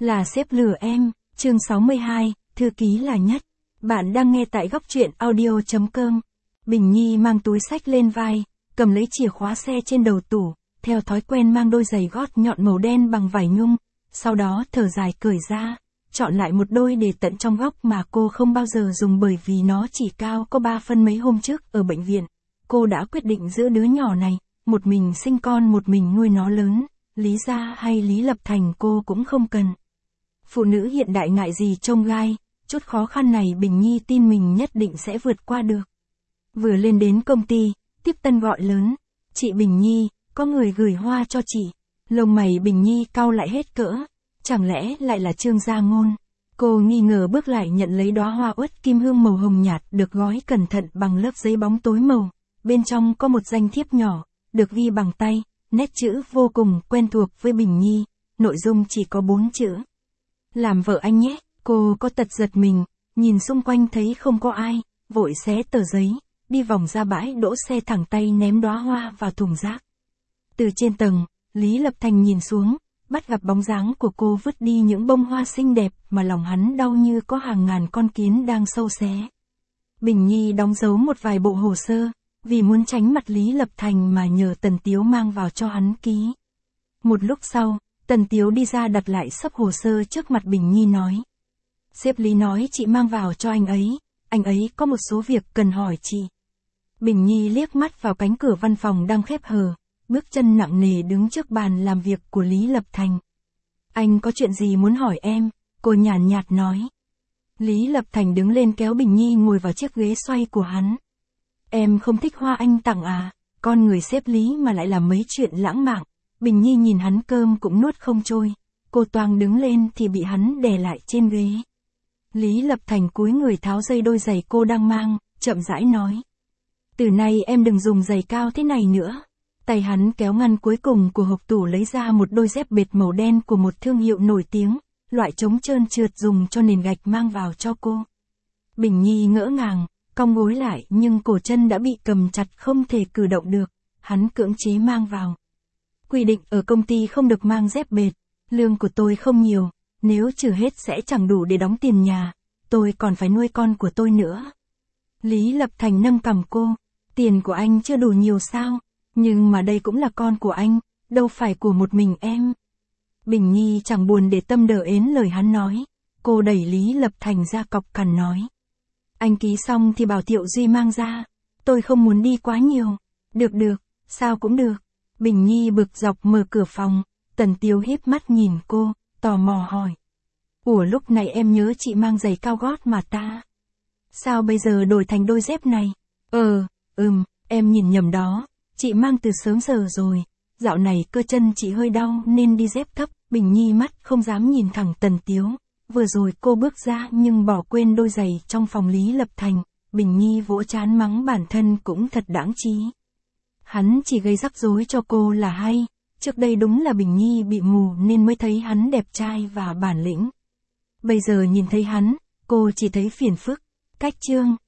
Là sếp lừa em, chương 62, thư ký là nhất. Bạn đang nghe tại góc truyện audio.com. Bình Nhi mang túi xách lên vai, cầm lấy chìa khóa xe trên đầu tủ, theo thói quen mang đôi giày gót nhọn màu đen bằng vải nhung, sau đó thở dài cởi ra, chọn lại một đôi để tận trong góc mà cô không bao giờ dùng bởi vì nó chỉ cao có 3 phân. Mấy hôm trước ở bệnh viện, cô đã quyết định giữa đứa nhỏ này, một mình sinh con một mình nuôi nó lớn, Lý Gia hay Lý Lập Thành cô cũng không cần. Phụ nữ hiện đại ngại gì trông gai, chút khó khăn này Bình Nhi tin mình nhất định sẽ vượt qua được. Vừa lên đến công ty, tiếp tân gọi lớn, chị Bình Nhi, có người gửi hoa cho chị. Lông mày Bình Nhi cau lại hết cỡ, chẳng lẽ lại là Trương Gia Ngôn. Cô nghi ngờ bước lại nhận lấy đóa hoa uất kim hương màu hồng nhạt được gói cẩn thận bằng lớp giấy bóng tối màu, bên trong có một danh thiếp nhỏ, được ghi bằng tay, nét chữ vô cùng quen thuộc với Bình Nhi, nội dung chỉ có 4 chữ. Làm vợ anh nhé. Cô có tật giật mình, nhìn xung quanh thấy không có ai, vội xé tờ giấy, đi vòng ra bãi đỗ xe thẳng tay ném đóa hoa vào thùng rác. Từ trên tầng, Lý Lập Thành nhìn xuống, bắt gặp bóng dáng của cô vứt đi những bông hoa xinh đẹp mà lòng hắn đau như có hàng ngàn con kiến đang sâu xé. Bình Nhi đóng dấu một vài bộ hồ sơ, vì muốn tránh mặt Lý Lập Thành mà nhờ Tần Tiếu mang vào cho hắn ký. Một lúc sau, Tần Tiếu đi ra đặt lại xấp hồ sơ trước mặt Bình Nhi nói. Sếp Lý nói chị mang vào cho anh ấy có một số việc cần hỏi chị. Bình Nhi liếc mắt vào cánh cửa văn phòng đang khép hờ, bước chân nặng nề đứng trước bàn làm việc của Lý Lập Thành. Anh có chuyện gì muốn hỏi em, cô nhàn nhạt nói. Lý Lập Thành đứng lên kéo Bình Nhi ngồi vào chiếc ghế xoay của hắn. Em không thích hoa anh tặng à, con người sếp Lý mà lại làm mấy chuyện lãng mạn. Bình Nhi nhìn hắn cơm cũng nuốt không trôi, cô toang đứng lên thì bị hắn đè lại trên ghế. Lý Lập Thành cúi người tháo dây đôi giày cô đang mang, chậm rãi nói. Từ nay em đừng dùng giày cao thế này nữa. Tay hắn kéo ngăn cuối cùng của hộc tủ lấy ra một đôi dép bệt màu đen của một thương hiệu nổi tiếng, loại chống trơn trượt dùng cho nền gạch mang vào cho cô. Bình Nhi ngỡ ngàng, cong gối lại nhưng cổ chân đã bị cầm chặt không thể cử động được, hắn cưỡng chế mang vào. Quy định ở công ty không được mang dép bệt, lương của tôi không nhiều, nếu trừ hết sẽ chẳng đủ để đóng tiền nhà, tôi còn phải nuôi con của tôi nữa. Lý Lập Thành nâng cằm cô, tiền của anh chưa đủ nhiều sao, nhưng mà đây cũng là con của anh, đâu phải của một mình em. Bình Nhi chẳng buồn để tâm đờ ến lời hắn nói, cô đẩy Lý Lập Thành ra cọc cằn nói. Anh ký xong thì bảo Thiệu Duy mang ra, tôi không muốn đi quá nhiều. Được, sao cũng được. Bình Nhi bực dọc mở cửa phòng, Tần Tiếu híp mắt nhìn cô, tò mò hỏi. Ủa lúc này em nhớ chị mang giày cao gót mà ta. Sao bây giờ đổi thành đôi dép này? Em nhìn nhầm đó, chị mang từ sớm giờ rồi, dạo này cơ chân chị hơi đau nên đi dép thấp. Bình Nhi mắt không dám nhìn thẳng Tần Tiếu, vừa rồi cô bước ra nhưng bỏ quên đôi giày trong phòng Lý Lập Thành, Bình Nhi vỗ trán mắng bản thân cũng thật đáng trí. Hắn chỉ gây rắc rối cho cô là hay, trước đây đúng là Bình Nhi bị mù nên mới thấy hắn đẹp trai và bản lĩnh. Bây giờ nhìn thấy hắn, cô chỉ thấy phiền phức. Cách chương